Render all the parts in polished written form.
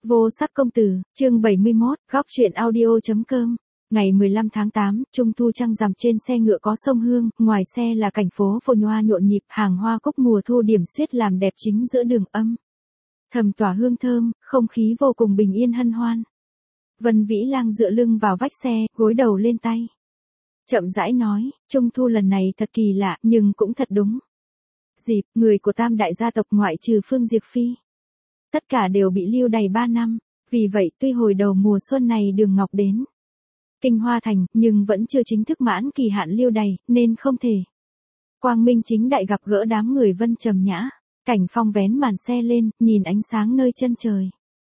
Vô sắc công tử, chương 71, góc truyện audio.com. Ngày 15 tháng 8, trung thu trăng rằm trên xe ngựa có sông Hương, ngoài xe là cảnh phố phồn hoa nhộn nhịp, hàng hoa cúc mùa thu điểm xuyết làm đẹp chính giữa đường âm. Thầm tỏa hương thơm, không khí vô cùng bình yên hân hoan. Vân Vĩ Lang dựa lưng vào vách xe, gối đầu lên tay. Chậm rãi nói, trung thu lần này thật kỳ lạ, nhưng cũng thật đúng. Dịp, người của tam đại gia tộc ngoại trừ Phương Diệp Phi. Tất cả đều bị lưu đày 3 năm, vì vậy tuy hồi đầu mùa xuân này Đường Ngọc đến Kinh Hoa Thành, nhưng vẫn chưa chính thức mãn kỳ hạn lưu đày, nên không thể. Quang Minh chính đại gặp gỡ đám người Vân Trầm Nhã, Cảnh Phong vén màn xe lên, nhìn ánh sáng nơi chân trời.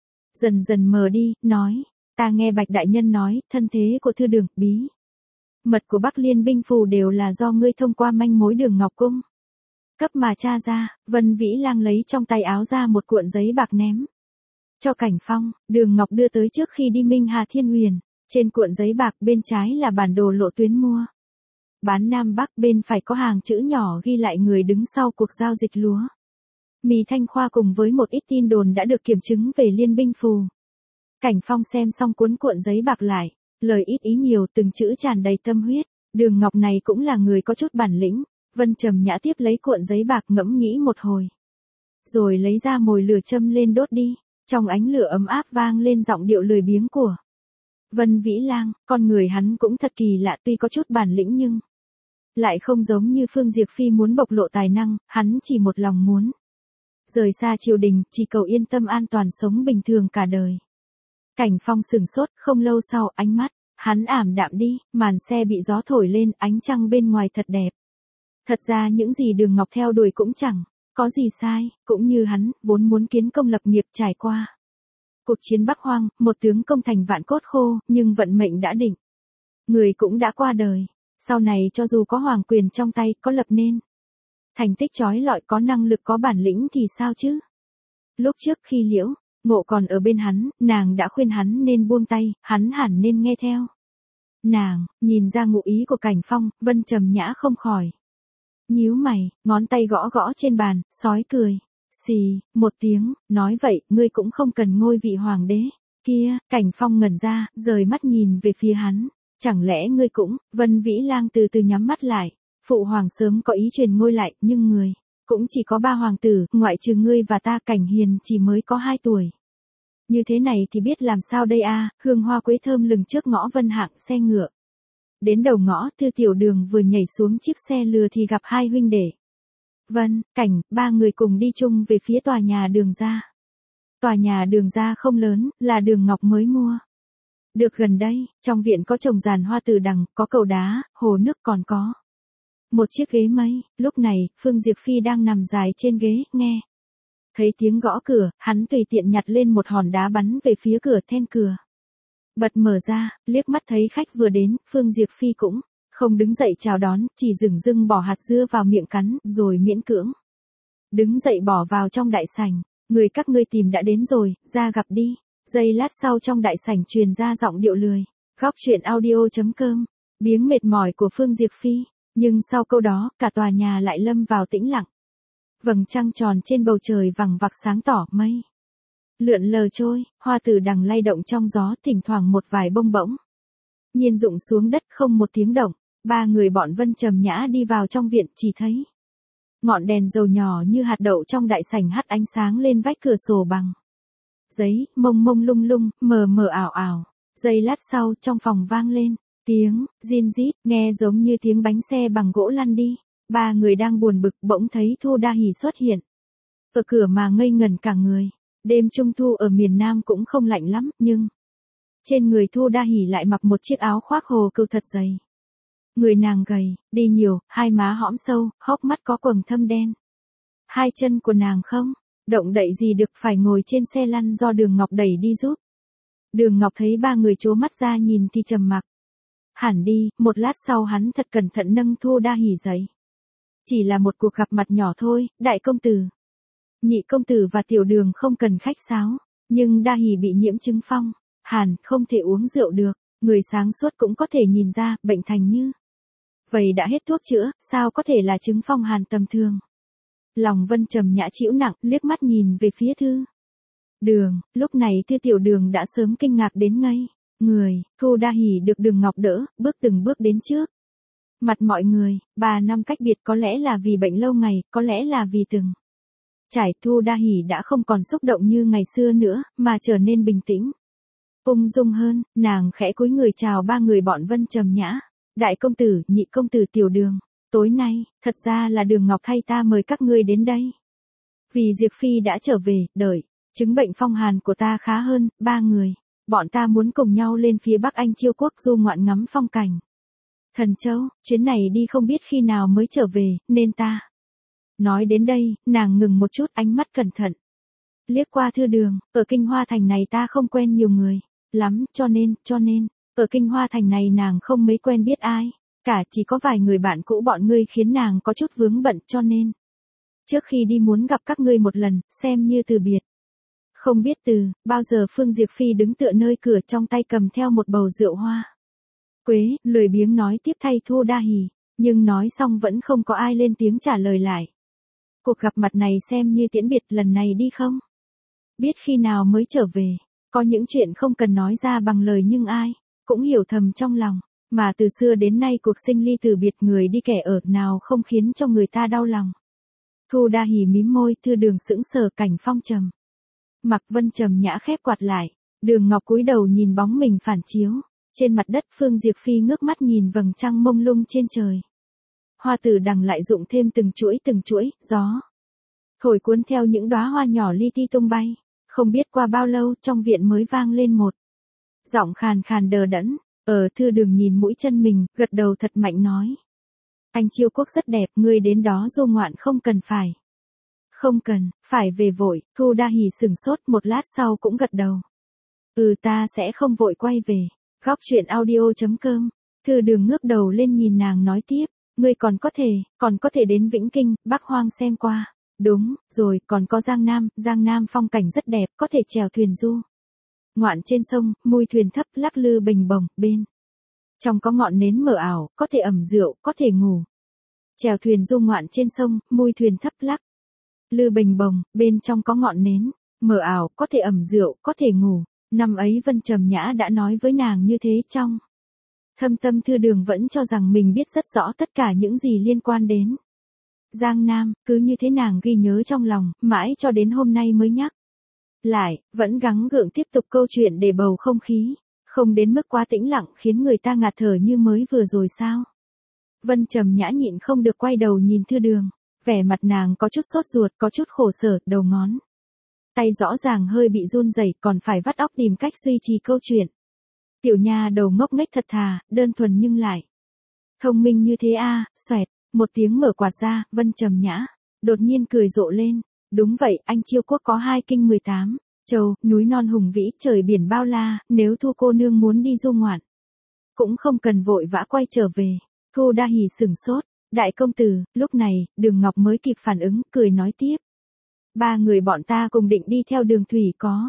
Dần dần mờ đi, nói, ta nghe Bạch Đại Nhân nói, thân thế của Thư Đường, bí mật của Bắc Liên binh phù đều là do ngươi thông qua manh mối Đường Ngọc Cung cấp mà tra ra. Vân Vĩ Lang lấy trong tay áo ra một cuộn giấy bạc ném cho Cảnh Phong. Đường Ngọc đưa tới trước khi đi Minh Hà Thiên Huyền. Trên cuộn giấy bạc bên trái là bản đồ lộ tuyến mua bán Nam Bắc, bên phải có hàng chữ nhỏ ghi lại người đứng sau cuộc giao dịch lúa mì Thanh Khoa cùng với một ít tin đồn đã được kiểm chứng về Liên binh phù. Cảnh Phong xem xong cuốn cuộn giấy bạc lại, lời ít ý nhiều, từng chữ tràn đầy tâm huyết. Đường Ngọc này cũng là người có chút bản lĩnh. Vân Trầm Nhã tiếp lấy cuộn giấy bạc ngẫm nghĩ một hồi, rồi lấy ra mồi lửa châm lên đốt đi. Trong ánh lửa ấm áp vang lên giọng điệu lười biếng của Vân Vĩ Lang. Con người hắn cũng thật kỳ lạ, tuy có chút bản lĩnh nhưng lại không giống như Phương Diệp Phi muốn bộc lộ tài năng. Hắn chỉ một lòng muốn rời xa triều đình, chỉ cầu yên tâm an toàn sống bình thường cả đời. Cảnh Phong sửng sốt, không lâu sau ánh mắt hắn ảm đạm đi, màn xe bị gió thổi lên, ánh trăng bên ngoài thật đẹp. Thật ra những gì Đường Ngọc theo đuổi cũng chẳng có gì sai, cũng như hắn, vốn muốn kiến công lập nghiệp, trải qua cuộc chiến Bắc Hoang, một tướng công thành vạn cốt khô, nhưng vận mệnh đã định. Người cũng đã qua đời, sau này cho dù có hoàng quyền trong tay, có lập nên thành tích chói lọi, có năng lực có bản lĩnh thì sao chứ? Lúc trước khi Liễu Ngộ còn ở bên hắn, nàng đã khuyên hắn nên buông tay, hắn hẳn nên nghe theo nàng. Nhìn ra ngụ ý của Cảnh Phong, Vân Trầm Nhã không khỏi nhíu mày, ngón tay gõ gõ trên bàn, sói cười xì một tiếng, nói vậy, ngươi cũng không cần ngôi vị hoàng đế kia. Cảnh Phong ngẩn ra, rời mắt nhìn về phía hắn. Chẳng lẽ ngươi cũng? Vân Vĩ Lang từ từ nhắm mắt lại. Phụ hoàng sớm có ý truyền ngôi lại, nhưng người cũng chỉ có 3 hoàng tử, ngoại trừ ngươi và ta. Cảnh Hiền chỉ mới có 2 tuổi. Như thế này thì biết làm sao đây a? Hương hoa quế thơm lừng trước ngõ Vân Hạng, xe ngựa đến đầu ngõ. Thư Tiểu Đường vừa nhảy xuống chiếc xe lừa thì gặp 2 huynh đệ Vân, Cảnh, 3 người cùng đi chung về phía tòa nhà Đường gia. Tòa nhà Đường gia không lớn, là Đường Ngọc mới mua được gần đây. Trong viện có trồng giàn hoa từ đằng, có cầu đá, hồ nước, còn có một chiếc ghế mây. Lúc này, Phương Diệp Phi đang nằm dài trên ghế, nghe thấy tiếng gõ cửa, hắn tùy tiện nhặt lên một hòn đá bắn về phía cửa. Then cửa bật mở ra, liếc mắt thấy khách vừa đến. Phương Diệp Phi cũng không đứng dậy chào đón, chỉ dửng dưng bỏ hạt dưa vào miệng cắn, rồi miễn cưỡng đứng dậy bỏ vào trong đại sảnh. Người các ngươi tìm đã đến rồi, ra gặp đi. Giây lát sau trong đại sảnh truyền ra giọng điệu lười. Góc truyện audio.com. Biếng mệt mỏi của Phương Diệp Phi. Nhưng sau câu đó, cả tòa nhà lại lâm vào tĩnh lặng. Vầng trăng tròn trên bầu trời vằng vặc sáng tỏ, mây lượn lờ trôi, hoa từ đằng lay động trong gió, thỉnh thoảng một vài bông bỗng nhiên rụng xuống đất, không một tiếng động. 3 người bọn Vân Trầm Nhã đi vào trong viện, chỉ thấy ngọn đèn dầu nhỏ như hạt đậu trong đại sảnh hắt ánh sáng lên vách cửa sổ bằng giấy, mông mông lung lung, mờ mờ ảo ảo. Giây lát sau, trong phòng vang lên tiếng rin rít, nghe giống như tiếng bánh xe bằng gỗ lăn đi. 3 người đang buồn bực, bỗng thấy Thu Đa Hỉ xuất hiện ở cửa mà ngây ngẩn cả người. Đêm trung thu ở miền Nam cũng không lạnh lắm, nhưng trên người Thu Đa Hỉ lại mặc một chiếc áo khoác hồ cừu thật dày. Người nàng gầy, đi nhiều, 2 má hõm sâu, hốc mắt có quầng thâm đen. 2 chân của nàng không động đậy gì được, phải ngồi trên xe lăn do Đường Ngọc đẩy đi giúp. Đường Ngọc thấy 3 người trố mắt ra nhìn thì trầm mặc hẳn đi. Một lát sau hắn thật cẩn thận nâng Thu Đa Hỉ dậy. Chỉ là một cuộc gặp mặt nhỏ thôi, đại công tử, nhị công tử và Tiểu Đường không cần khách sáo. Nhưng Đa Hỉ bị nhiễm chứng phong hàn, không thể uống rượu được. Người sáng suốt cũng có thể nhìn ra, bệnh thành như vậy đã hết thuốc chữa, sao có thể là chứng phong hàn tầm thường. Lòng Vân Trầm Nhã chịu nặng, liếc mắt nhìn về phía Thư Đường, lúc này Thư Tiểu Đường đã sớm kinh ngạc đến ngây người, Thu Đa Hỷ được Đường Ngọc đỡ, bước từng bước đến trước. Mặt mọi người, 3 năm cách biệt có lẽ là vì bệnh lâu ngày, có lẽ là vì từng trải. Thu Đa Hỷ đã không còn xúc động như ngày xưa nữa, mà trở nên bình tĩnh. Ung dung hơn, nàng khẽ cúi người chào 3 người bọn Vân Trầm Nhã. Đại công tử, nhị công tử, Tiểu Đường. Tối nay, thật ra là Đường Ngọc thay ta mời các ngươi đến đây. Vì Diệp Phi đã trở về, đợi chứng bệnh phong hàn của ta khá hơn, 3 người. Bọn ta muốn cùng nhau lên phía Bắc Anh Chiêu Quốc du ngoạn ngắm phong cảnh. Thần Châu, chuyến này đi không biết khi nào mới trở về, nên ta. Nói đến đây, nàng ngừng một chút, ánh mắt cẩn thận. Liếc qua Thư Đường, ở Kinh Hoa Thành này ta không quen nhiều người lắm, cho nên, ở Kinh Hoa Thành này nàng không mấy quen biết ai. Cả chỉ có vài người bạn cũ bọn ngươi khiến nàng có chút vướng bận, cho nên. Trước khi đi muốn gặp các ngươi một lần, xem như từ biệt. Không biết từ bao giờ Phương Diệp Phi đứng tựa nơi cửa trong tay cầm theo một bầu rượu hoa quế, lười biếng nói tiếp thay Thu Đa Hỷ, nhưng nói xong vẫn không có ai lên tiếng trả lời lại. Cuộc gặp mặt này xem như tiễn biệt, lần này đi không biết khi nào mới trở về. Có những chuyện không cần nói ra bằng lời nhưng ai cũng hiểu thầm trong lòng, mà từ xưa đến nay cuộc sinh ly từ biệt người đi kẻ ở nào không khiến cho người ta đau lòng. Thu Đa Hỷ mím môi, Thư Đường sững sờ, Cảnh Phong trầm mặc, Vân Trầm Nhã khép quạt lại. Đường Ngọc cúi đầu nhìn bóng mình phản chiếu trên mặt đất, Phương Diệp Phi ngước mắt nhìn vầng trăng mông lung trên trời. Hoa tử đằng lại rụng thêm từng chuỗi, gió thổi cuốn theo những đóa hoa nhỏ li ti tung bay. Không biết qua bao lâu, trong viện mới vang lên một giọng khàn khàn đờ đẫn. Thư Đường nhìn mũi chân mình, gật đầu thật mạnh nói. Anh Chiêu Quốc rất đẹp, ngươi đến đó du ngoạn không cần phải về vội. Thu Đa Hỷ sửng sốt một lát sau cũng gật đầu. Ta sẽ không vội quay về. Góc truyện audio.com. Thư Đường ngước đầu lên nhìn nàng nói tiếp. Ngươi còn có thể đến Vĩnh Kinh, Bắc Hoang xem qua. Đúng, rồi, còn có Giang Nam phong cảnh rất đẹp, có thể chèo thuyền du ngoạn trên sông, mui thuyền thấp lắc lư bềnh bồng, bên trong có ngọn nến mờ ảo, có thể ẩm rượu, có thể ngủ. Chèo thuyền du ngoạn trên sông, mui thuyền thấp lắc lư bềnh bồng, bên trong có ngọn nến mờ ảo, có thể ẩm rượu, có thể ngủ. Năm ấy Vân Trầm Nhã đã nói với nàng như thế, trong thâm tâm Thư Đường vẫn cho rằng mình biết rất rõ tất cả những gì liên quan đến Giang Nam, cứ như thế nàng ghi nhớ trong lòng, mãi cho đến hôm nay mới nhắc lại, vẫn gắng gượng tiếp tục câu chuyện để bầu không khí không đến mức quá tĩnh lặng khiến người ta ngạt thở như mới vừa rồi sao. Vân Trầm Nhã nhịn không được quay đầu nhìn Thư Đường, vẻ mặt nàng có chút sốt ruột, có chút khổ sở, đầu ngón tay rõ ràng hơi bị run rẩy, còn phải vắt óc tìm cách duy trì câu chuyện. Tiểu nha đầu ngốc nghếch thật thà, đơn thuần nhưng lại thông minh như thế a. Xoẹt, một tiếng mở quạt ra, Vân Trầm Nhã đột nhiên cười rộ lên. Đúng vậy, anh Chiêu Quốc có 2 kinh 18 châu, núi non hùng vĩ, trời biển bao la, nếu Thu cô nương muốn đi du ngoạn, cũng không cần vội vã quay trở về. Thu Đa Hỷ sửng sốt. Đại công tử. Lúc này, Đường Ngọc mới kịp phản ứng, cười nói tiếp. 3 người bọn ta cùng định đi theo đường thủy, có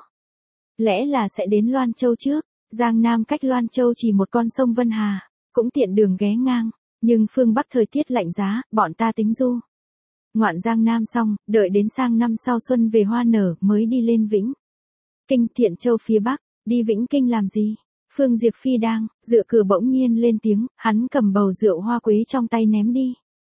lẽ là sẽ đến Loan Châu trước. Giang Nam cách Loan Châu chỉ một con sông Vân Hà, cũng tiện đường ghé ngang. Nhưng phương Bắc thời tiết lạnh giá, bọn ta tính du ngoạn Giang Nam xong, đợi đến sang năm sau xuân về hoa nở mới đi lên Vĩnh Kinh, Thiện Châu phía Bắc. Đi Vĩnh Kinh làm gì? Phương Diệp Phi đang dựa cửa bỗng nhiên lên tiếng, hắn cầm bầu rượu hoa quế trong tay ném đi.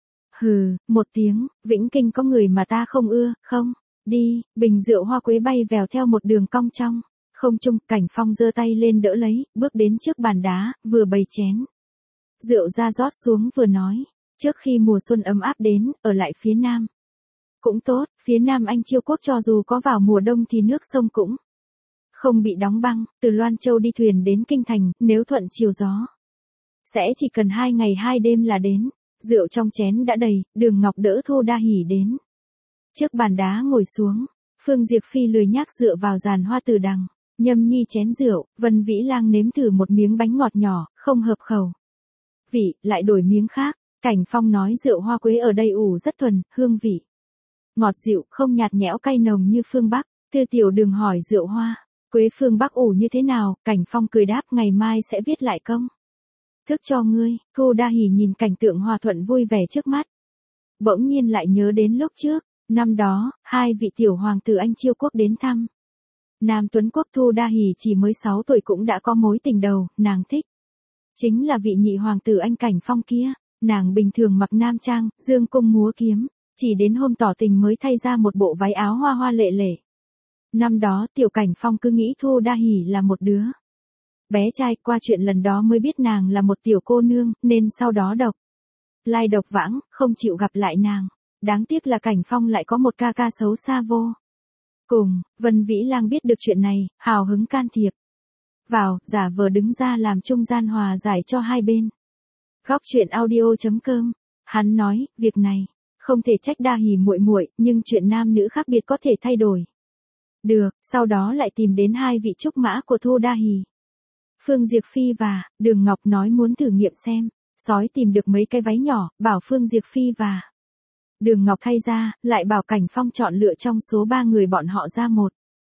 Hừ, một tiếng, Vĩnh Kinh có người mà ta không ưa, không? Đi. Bình rượu hoa quế bay vèo theo một đường cong trong không trung. Cảnh Phong giơ tay lên đỡ lấy, bước đến trước bàn đá, vừa bày chén rượu ra rót xuống vừa nói. Trước khi mùa xuân ấm áp đến, ở lại phía Nam cũng tốt. Phía Nam Anh Chiêu Quốc cho dù có vào mùa đông thì nước sông cũng không bị đóng băng. Từ Loan Châu đi thuyền đến Kinh Thành, nếu thuận chiều gió, sẽ chỉ cần 2 ngày 2 đêm là đến. Rượu trong chén đã đầy, Đường Ngọc đỡ Thu Đa Hỷ đến trước bàn đá ngồi xuống. Phương Diệp Phi lười nhác dựa vào giàn hoa tử đằng, nhâm nhi chén rượu. Vân Vĩ Lang nếm thử một miếng bánh ngọt nhỏ, không hợp khẩu vị, lại đổi miếng khác. Cảnh Phong nói rượu hoa quế ở đây ủ rất thuần, hương vị ngọt dịu, không nhạt nhẽo cay nồng như phương Bắc. Thư Tiểu Đường hỏi rượu hoa quế phương Bắc ủ như thế nào. Cảnh Phong cười đáp, ngày mai sẽ viết lại công thức cho ngươi. Thu Đa Hỷ nhìn cảnh tượng hòa thuận vui vẻ trước mắt, bỗng nhiên lại nhớ đến lúc trước, năm đó, 2 vị tiểu hoàng tử Anh Chiêu Quốc đến thăm Nam Tuấn Quốc Thu Đa Hỷ chỉ mới 6 tuổi cũng đã có mối tình đầu, nàng thích. Chính là vị nhị hoàng tử anh Cảnh Phong kia, nàng bình thường mặc nam trang, dương cung múa kiếm, chỉ đến hôm tỏ tình mới thay ra một bộ váy áo hoa hoa lệ lệ. Năm đó Tiểu Cảnh Phong cứ nghĩ Thu Đa Hỷ là một đứa bé trai, qua chuyện lần đó mới biết nàng là một tiểu cô nương, nên sau đó độc lai độc vãng, không chịu gặp lại nàng. Đáng tiếc là Cảnh Phong lại có một ca ca xấu xa vô cùng. Vân Vĩ Lang biết được chuyện này, hào hứng can thiệp vào, giả vờ đứng ra làm trung gian hòa giải cho hai bên. Góc truyện audio.com, hắn nói, việc này không thể trách Đa Hỷ muội muội, nhưng chuyện nam nữ khác biệt có thể thay đổi được. Sau đó lại tìm đến hai vị trúc mã của Thu Đa Hỷ, Phương Diệp Phi và Đường Ngọc, nói muốn thử nghiệm xem. Sói tìm được mấy cái váy nhỏ, bảo Phương Diệp Phi và Đường Ngọc thay ra, lại bảo Cảnh Phong chọn lựa trong số 3 người bọn họ ra một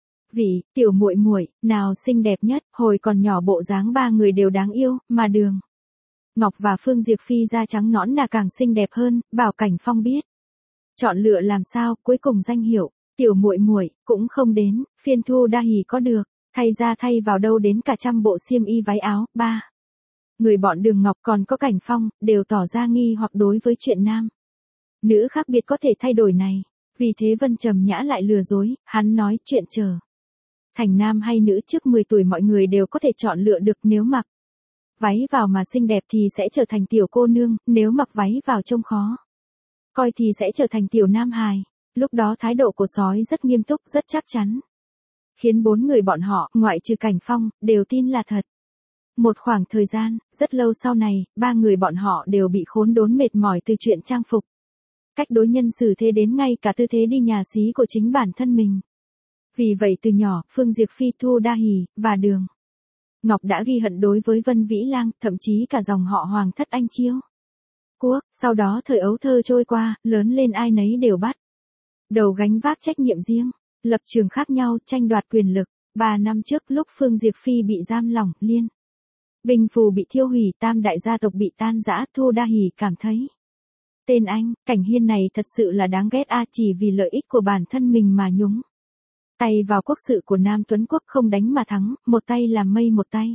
vị tiểu muội muội nào xinh đẹp nhất. Hồi còn nhỏ bộ dáng 3 người đều đáng yêu, mà Đường Ngọc và Phương Diệp Phi da trắng nõn là càng xinh đẹp hơn, bảo Cảnh Phong biết chọn lựa làm sao. Cuối cùng danh hiệu tiểu muội muội cũng không đến phiên Thu Đa Hỷ có được, thay ra thay vào đâu đến cả trăm bộ xiêm y váy áo. 3 người bọn Đường Ngọc còn có Cảnh Phong đều tỏ ra nghi hoặc đối với chuyện nam nữ khác biệt có thể thay đổi này. Vì thế Vân Trầm Nhã lại lừa dối, hắn nói chuyện trở thành nam hay nữ trước 10 tuổi mọi người đều có thể chọn lựa được, nếu mặc váy vào mà xinh đẹp thì sẽ trở thành tiểu cô nương, nếu mặc váy vào trông khó coi thì sẽ trở thành tiểu nam hài. Lúc đó thái độ của sói rất nghiêm túc, rất chắc chắn, khiến 4 người bọn họ, ngoại trừ Cảnh Phong, đều tin là thật. Một khoảng thời gian, rất lâu sau này, 3 người bọn họ đều bị khốn đốn mệt mỏi từ chuyện trang phục, cách đối nhân xử thế đến ngay cả tư thế đi nhà xí của chính bản thân mình. Vì vậy từ nhỏ, Phương Diệp Phi, Thu Đa Hỷ và Đường Ngọc đã ghi hận đối với Vân Vĩ Lang, thậm chí cả dòng họ Hoàng thất Anh Chiêu Quốc. Sau đó thời ấu thơ trôi qua, lớn lên ai nấy đều bắt đầu gánh vác trách nhiệm riêng, lập trường khác nhau, tranh đoạt quyền lực. 3 năm trước lúc Phương Diệp Phi bị giam lỏng, Liên Bình Phù bị thiêu hủy, tam đại gia tộc bị tan rã, Thu Đa Hỷ cảm thấy tên anh, Cảnh Hiên này thật sự là đáng ghét a, chỉ vì lợi ích của bản thân mình mà nhúng tay vào quốc sự của Nam Tuấn Quốc, không đánh mà thắng, một tay làm mây một tay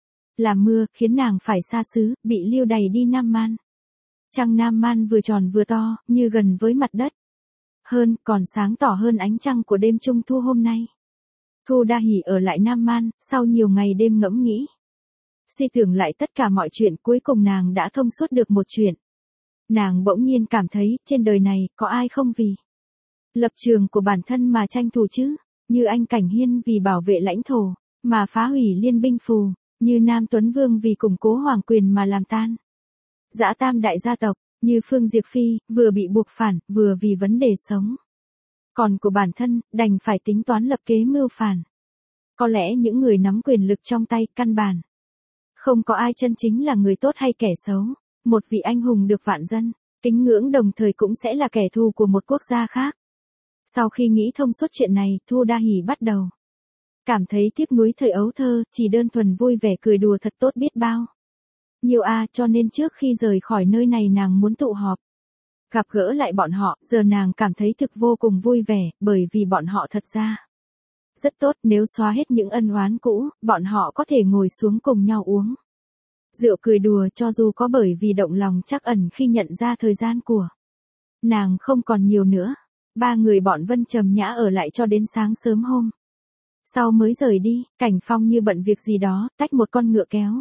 làm mưa, khiến nàng phải xa xứ, bị lưu đày đi Nam Man. Trăng Nam Man vừa tròn vừa to, như gần với mặt đất hơn, còn sáng tỏ hơn ánh trăng của đêm trung thu hôm nay. Thu Đa Hỷ ở lại Nam Man, sau nhiều ngày đêm ngẫm nghĩ, suy tưởng lại tất cả mọi chuyện, cuối cùng nàng đã thông suốt được một chuyện. Nàng bỗng nhiên cảm thấy, trên đời này, có ai không vì lập trường của bản thân mà tranh thủ chứ? Như anh Cảnh Hiên vì bảo vệ lãnh thổ, mà phá hủy Liên Binh Phù, như Nam Tuấn Vương vì củng cố hoàng quyền mà làm tan dã tam đại gia tộc, như Phương Diệp Phi, vừa bị buộc phản, vừa vì vấn đề sống còn của bản thân, đành phải tính toán lập kế mưu phản. Có lẽ những người nắm quyền lực trong tay, căn bản không có ai chân chính là người tốt hay kẻ xấu. Một vị anh hùng được vạn dân kính ngưỡng đồng thời cũng sẽ là kẻ thù của một quốc gia khác. Sau khi nghĩ thông suốt chuyện này, Thu Đa Hỷ bắt đầu cảm thấy tiếc nuối thời ấu thơ, chỉ đơn thuần vui vẻ cười đùa thật tốt biết bao nhiều a, cho nên trước khi rời khỏi nơi này nàng muốn tụ họp, gặp gỡ lại bọn họ. Giờ nàng cảm thấy thực vô cùng vui vẻ, bởi vì bọn họ thật ra rất tốt, nếu xóa hết những ân oán cũ, bọn họ có thể ngồi xuống cùng nhau uống rượu cười đùa, cho dù có bởi vì động lòng trắc ẩn khi nhận ra thời gian của nàng không còn nhiều nữa. 3 người bọn Vân Trầm Nhã ở lại cho đến sáng sớm hôm sau mới rời đi. Cảnh Phong như bận việc gì đó, tách một con ngựa kéo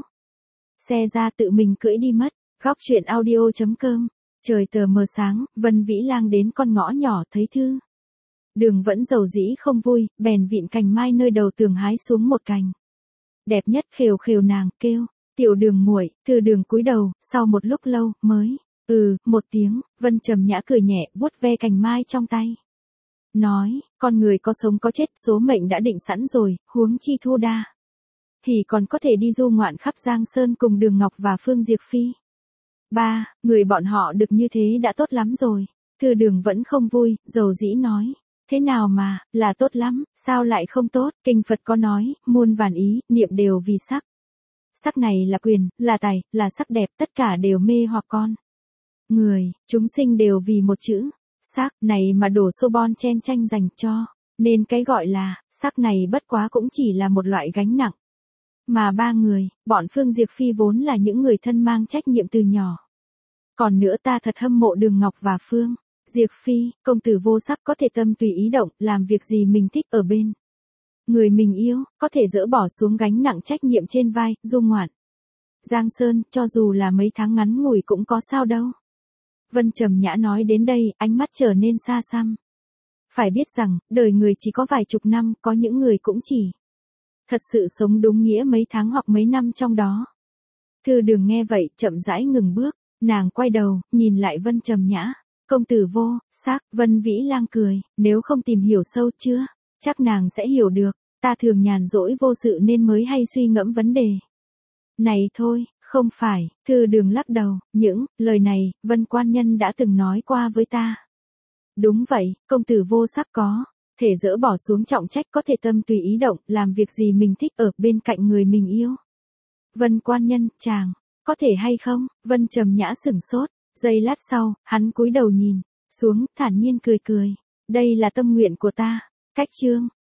xe ra tự mình cưỡi đi mất. Góc truyện audio.com, trời tờ mờ sáng, Vân Vĩ Lang đến con ngõ nhỏ thấy Thư Đường vẫn dầu dĩ không vui, bèn vịn cành mai nơi đầu tường hái xuống một cành đẹp nhất, khều khều nàng, kêu, tiểu Đường muội. Thư Đường cúi đầu, sau một lúc lâu, mới, một tiếng. Vân Trầm Nhã cười nhẹ, vuốt ve cành mai trong tay, nói, con người có sống có chết, số mệnh đã định sẵn rồi, huống chi Thu Đa Hỷ còn có thể đi du ngoạn khắp Giang Sơn cùng Đường Ngọc và Phương Diệp Phi. 3 người bọn họ được như thế đã tốt lắm rồi. Thư Đường vẫn không vui, dầu dĩ nói, thế nào mà, là tốt lắm, sao lại không tốt? Kinh Phật có nói, muôn vàn ý, niệm đều vì sắc. Sắc này là quyền, là tài, là sắc đẹp, tất cả đều mê hoặc con người, chúng sinh đều vì một chữ sắc này mà đổ xô bon chen tranh giành cho Nên cái gọi là, sắc này bất quá cũng chỉ là một loại gánh nặng. Mà ba người, bọn Phương Diệp Phi vốn là những người thân mang trách nhiệm từ nhỏ. Còn nữa ta thật hâm mộ Đường Ngọc và Phương Diệp Phi, công tử vô sắc có thể tâm tùy ý động, làm việc gì mình thích ở bên người mình yêu, có thể dỡ bỏ xuống gánh nặng trách nhiệm trên vai, du ngoạn. Giang Sơn, cho dù là mấy tháng ngắn ngủi cũng có sao đâu. Vân Trầm Nhã nói đến đây, ánh mắt trở nên xa xăm. Phải biết rằng, đời người chỉ có vài chục năm, có những người cũng chỉ thật sự sống đúng nghĩa mấy tháng hoặc mấy năm trong đó. Thư Đường nghe vậy, chậm rãi ngừng bước, nàng quay đầu, nhìn lại Vân Trầm Nhã. Công tử vô sắc, Vân Vĩ Lang cười, nếu không tìm hiểu sâu chưa, chắc nàng sẽ hiểu được, ta thường nhàn rỗi vô sự nên mới hay suy ngẫm vấn đề này thôi, không phải. Thư Đường lắc đầu, những lời này, Vân quan nhân đã từng nói qua với ta. Đúng vậy, công tử vô sắc có thể dỡ bỏ xuống trọng trách, có thể tâm tùy ý động, làm việc gì mình thích ở bên cạnh người mình yêu. Vân quan nhân, chàng, có thể hay không? Vân Trầm Nhã sửng sốt, giây lát sau, hắn cúi đầu nhìn xuống, thản nhiên cười cười. Đây là tâm nguyện của ta. Cách chương